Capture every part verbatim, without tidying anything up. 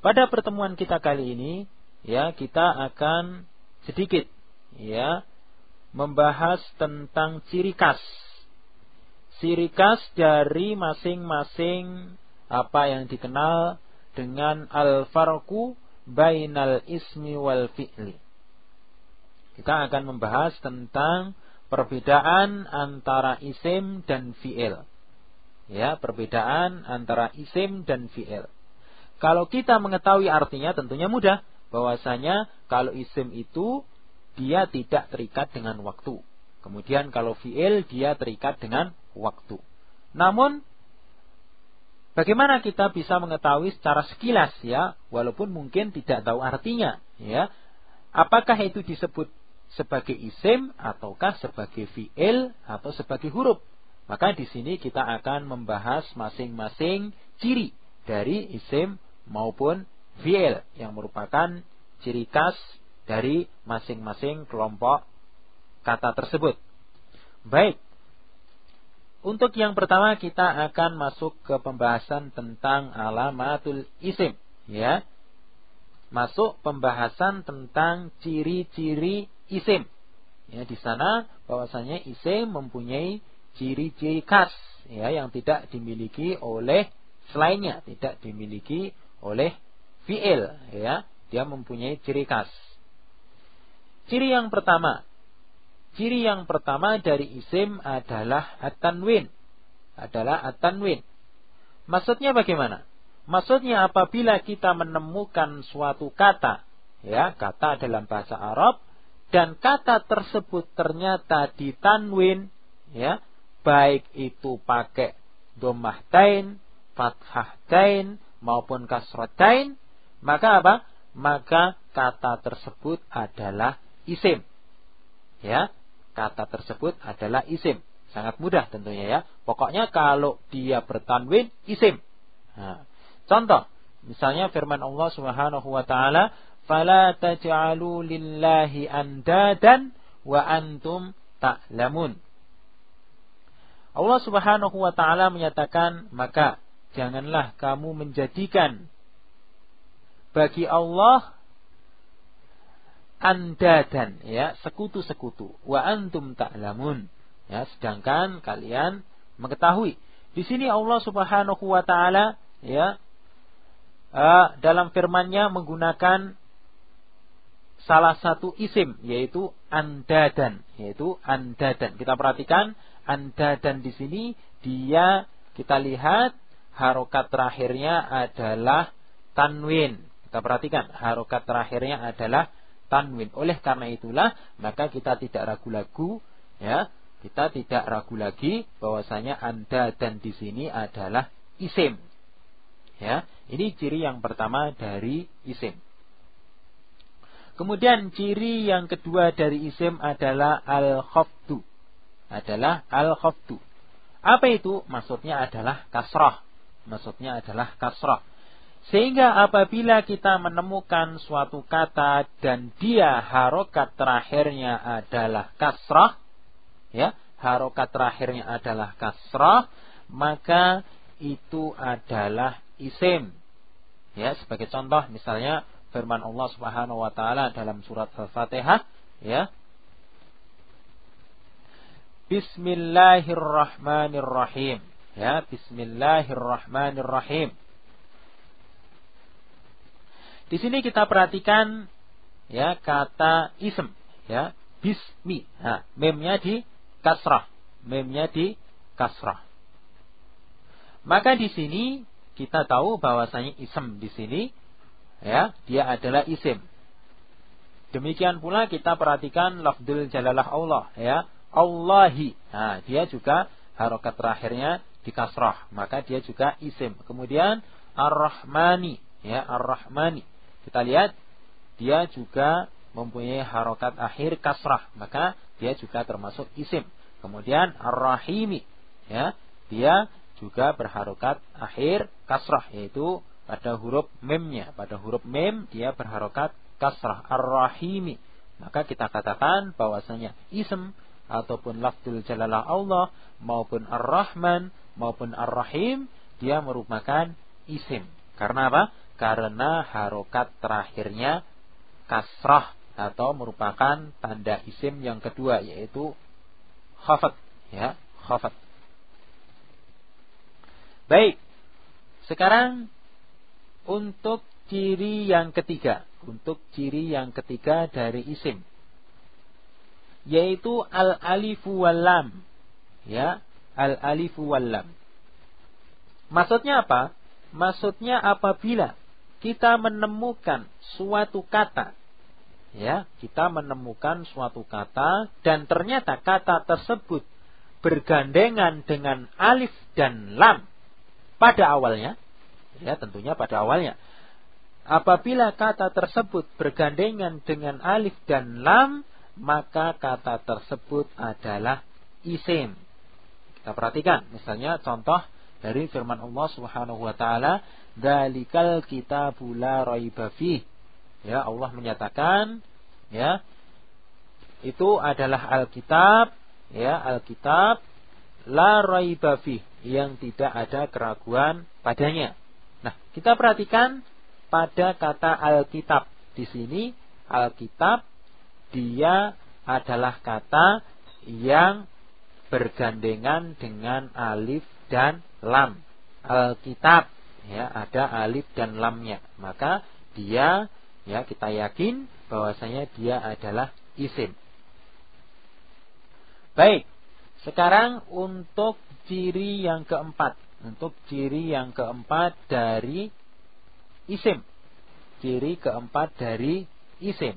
Pada pertemuan kita kali ini, ya, kita akan sedikit, ya, membahas tentang ciri khas. Ciri khas dari masing-masing apa yang dikenal dengan al-farqu bainal ismi wal fi'li. Kita akan membahas tentang perbedaan antara isim dan fi'il. Ya, perbedaan antara isim dan fi'il. Kalau kita mengetahui artinya tentunya mudah. Bahwasanya kalau isim itu dia tidak terikat dengan waktu. Kemudian kalau fi'il dia terikat dengan waktu. Namun bagaimana kita bisa mengetahui secara sekilas, ya, walaupun mungkin tidak tahu artinya, ya, apakah itu disebut sebagai isim ataukah sebagai fi'il atau sebagai huruf? Maka di sini kita akan membahas masing-masing ciri dari isim maupun fi'il yang merupakan ciri khas dari masing-masing kelompok kata tersebut. Baik. Untuk yang pertama kita akan masuk ke pembahasan tentang alamatul isim, ya. Masuk pembahasan tentang ciri-ciri isim. Ya, di sana bahwasanya isim mempunyai ciri-ciri khas, ya, yang tidak dimiliki oleh selainnya, tidak dimiliki oleh fi'il, ya. Dia mempunyai ciri khas. Ciri yang pertama, ciri yang pertama dari isim adalah at-tanwin, adalah at-tanwin. Maksudnya bagaimana? Maksudnya apabila kita menemukan suatu kata, ya, kata dalam bahasa Arab, dan kata tersebut ternyata ditanwin, ya, baik itu pakai dhammah tain, fathah tain maupun kasrah tain, maka apa? Maka kata tersebut adalah isim. Ya, kata tersebut adalah isim. Sangat mudah tentunya, ya. Pokoknya kalau dia bertanwin, isim. Nah, contoh, misalnya firman Allah Subhanahu wa taala, "Fala taj'alu lillahi andadan wa antum ta'lamun." Allah Subhanahu wa taala menyatakan, maka janganlah kamu menjadikan bagi Allah andadan, ya, sekutu-sekutu, wa antum ta'lamun, ya, sedangkan kalian mengetahui. Di sini Allah Subhanahu wa taala, ya, uh, dalam firman-Nya menggunakan salah satu isim, yaitu andadan, yaitu andadan. Kita perhatikan andadan di sini, dia kita lihat harokat terakhirnya adalah tanwin. Kita perhatikan harokat terakhirnya adalah tanwin. Oleh karena itulah maka kita tidak ragu-ragu, ya, kita tidak ragu lagi bahwasanya andadan di sini adalah isim. Ya, ini ciri yang pertama dari isim. Kemudian ciri yang kedua dari isim adalah al-khafdu. Adalah al-khafdu. Apa itu? Maksudnya adalah kasrah. Maksudnya adalah kasrah. Sehingga apabila kita menemukan suatu kata dan dia harokat terakhirnya adalah kasrah, ya, harokat terakhirnya adalah kasrah, maka itu adalah isim. Ya, sebagai contoh misalnya firman Allah Subhanahu wa taala dalam surat Al-Fatihah, ya. Bismillahirrahmanirrahim. Ya, bismillahirrahmanirrahim. Di sini kita perhatikan, ya, kata ism, ya, bismi. Nah, memnya di kasrah, memnya di kasrah. Maka di sini kita tahu bahwasanya ism di sini, ya, dia adalah isim. Demikian pula kita perhatikan lafdzul jalalah Allah, ya, Allahi. Nah, dia juga harokat terakhirnya di kasrah, maka dia juga isim. Kemudian ar-Rahmani, ya, ar-Rahmani. Kita lihat dia juga mempunyai harokat akhir kasrah, maka dia juga termasuk isim. Kemudian ar-Rahimi, ya, dia juga berharokat akhir kasrah, yaitu pada huruf memnya. Pada huruf mem dia berharokat kasrah, ar-Rahimi. Maka kita katakan bahwasanya ism ataupun lafdzul jalalah Allah maupun ar-Rahman maupun ar-Rahim dia merupakan isim. Karena apa? karena harokat terakhirnya kasrah atau merupakan tanda isim yang kedua, yaitu khafat, ya, khafat. Baik. Sekarang untuk ciri yang ketiga, untuk ciri yang ketiga dari isim, yaitu al-alifu wal lam. Ya, al-alifu wal lam. Maksudnya apa? Maksudnya apabila kita menemukan suatu kata, ya, kita menemukan suatu kata dan ternyata kata tersebut bergandengan dengan alif dan lam pada awalnya, ya, tentunya pada awalnya. Apabila kata tersebut bergandengan dengan alif dan lam, maka kata tersebut adalah isim. Kita perhatikan, misalnya contoh dari firman Allah Subhanahu wa taala, "Dzalikal kitabu la raiba fih." Ya, Allah menyatakan, ya, itu adalah Alkitab, ya, Alkitab la raiba fih, yang tidak ada keraguan padanya. Nah, kita perhatikan pada kata Alkitab. Di sini Alkitab dia adalah kata yang bergandengan dengan alif dan lam. Alkitab, ya, ada alif dan lamnya. Maka dia, ya, kita yakin bahwasanya dia adalah isim. Baik. Sekarang untuk ciri yang keempat, untuk ciri yang keempat dari isim. Ciri keempat dari isim,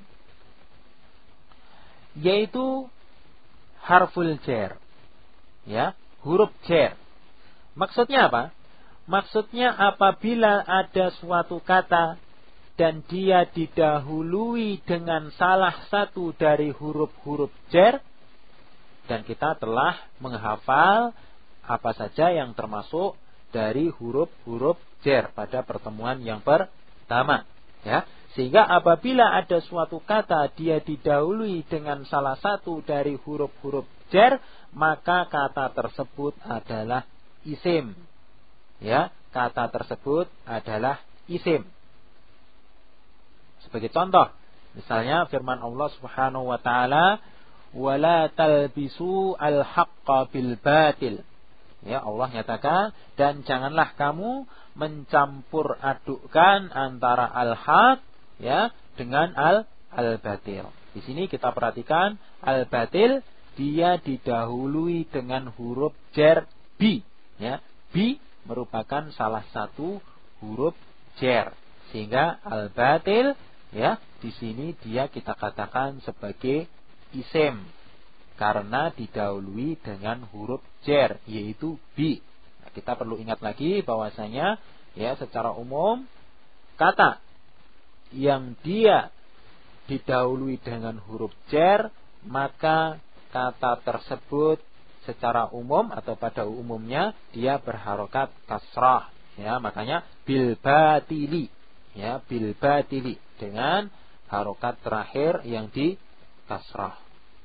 yaitu harful jar. Ya, huruf jar. Maksudnya apa? Maksudnya apabila ada suatu kata dan dia didahului dengan salah satu dari huruf-huruf jar, dan kita telah menghafal apa saja yang termasuk dari huruf-huruf jar pada pertemuan yang pertama, ya. Sehingga apabila ada suatu kata dia didahului dengan salah satu dari huruf-huruf jar, maka kata tersebut adalah isim. Ya, kata tersebut adalah isim. Sebagai contoh, misalnya firman Allah Subhanahu wa taala, "Wala talbisu al-haqqa bil batil." Ya, Allah nyatakan, dan janganlah kamu mencampur adukkan antara al-haq, ya, dengan al al-batil. Di sini kita perhatikan al-batil dia didahului dengan huruf jar bi, ya. Bi merupakan salah satu huruf jar, sehingga al-batil, ya, di sini dia kita katakan sebagai isim karena didahului dengan huruf jar, yaitu bi. Nah, kita perlu ingat lagi bahwasanya, ya, secara umum kata yang dia didahului dengan huruf jar, maka kata tersebut secara umum atau pada umumnya dia berharokat kasrah, ya, makanya bil batili, ya, bil batili dengan harokat terakhir yang di kasrah.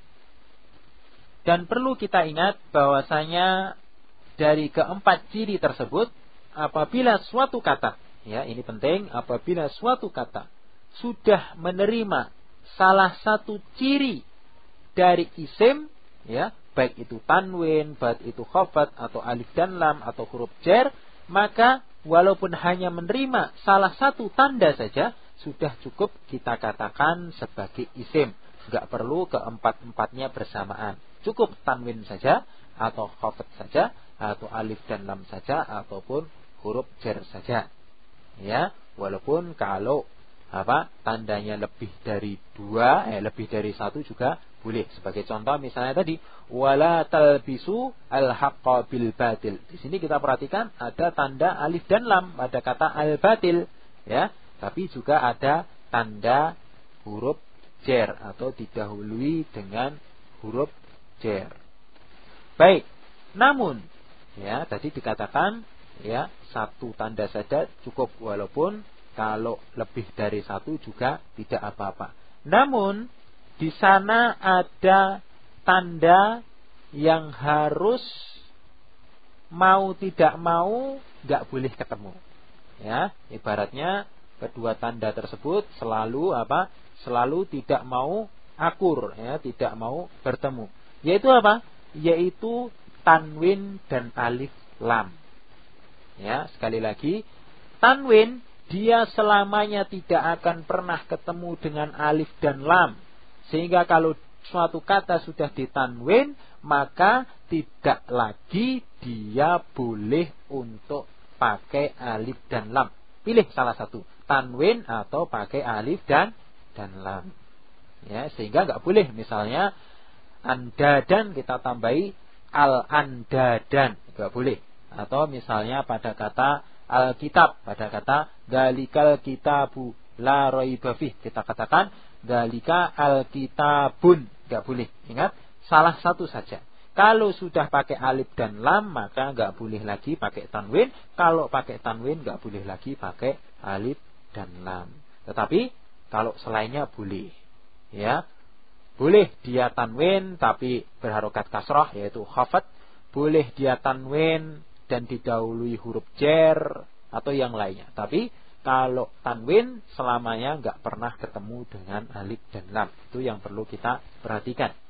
Dan perlu kita ingat bahwasanya dari keempat ciri tersebut, apabila suatu kata, ya, ini penting, apabila suatu kata sudah menerima salah satu ciri dari isim, ya, baik itu tanwin, baik itu khafat atau alif dan lam atau huruf jar, maka walaupun hanya menerima salah satu tanda saja sudah cukup kita katakan sebagai isim. Enggak perlu keempat-empatnya bersamaan. Cukup tanwin saja atau khafat saja atau alif dan lam saja ataupun huruf jar saja. Ya, walaupun kalau apa tandanya lebih dari dua, eh lebih dari satu juga boleh. Sebagai contoh misalnya tadi, wala talbisu al-haqqa bil batil. Di sini kita perhatikan ada tanda alif dan lam pada kata al-batil, ya, tapi juga ada tanda huruf jar atau didahului dengan huruf jar. Baik, namun, ya, tadi dikatakan, ya, satu tanda saja cukup, walaupun kalau lebih dari satu juga tidak apa-apa. Namun di sana ada tanda yang harus mau tidak mau nggak boleh ketemu. Ya, ibaratnya kedua tanda tersebut selalu apa? Selalu tidak mau akur, ya, tidak mau bertemu. Yaitu apa? Yaitu tanwin dan alif lam. Ya, sekali lagi, tanwin dia selamanya tidak akan pernah ketemu dengan alif dan lam. Sehingga kalau suatu kata sudah ditanwin, maka tidak lagi dia boleh untuk pakai alif dan lam. Pilih salah satu, tanwin atau pakai alif dan dan lam. Ya, sehingga nggak boleh misalnya andadan kita tambahi al-andadan, nggak boleh. Atau misalnya pada kata al-kitab, pada kata dalikal kitabu la raiba fih, kita katakan dalika al-kitabun, nggak boleh. Ingat, salah satu saja. Kalau sudah pakai alif dan lam, maka nggak boleh lagi pakai tanwin. Kalau pakai tanwin, nggak boleh lagi pakai alif dan lam. Tetapi kalau selainnya boleh, ya, boleh dia tanwin tapi berharokat kasrah, yaitu khafat. Boleh dia tanwin dan didahului huruf jer atau yang lainnya. Tapi kalau tanwin selamanya nggak pernah ketemu dengan alif dan lam. Itu yang perlu kita perhatikan.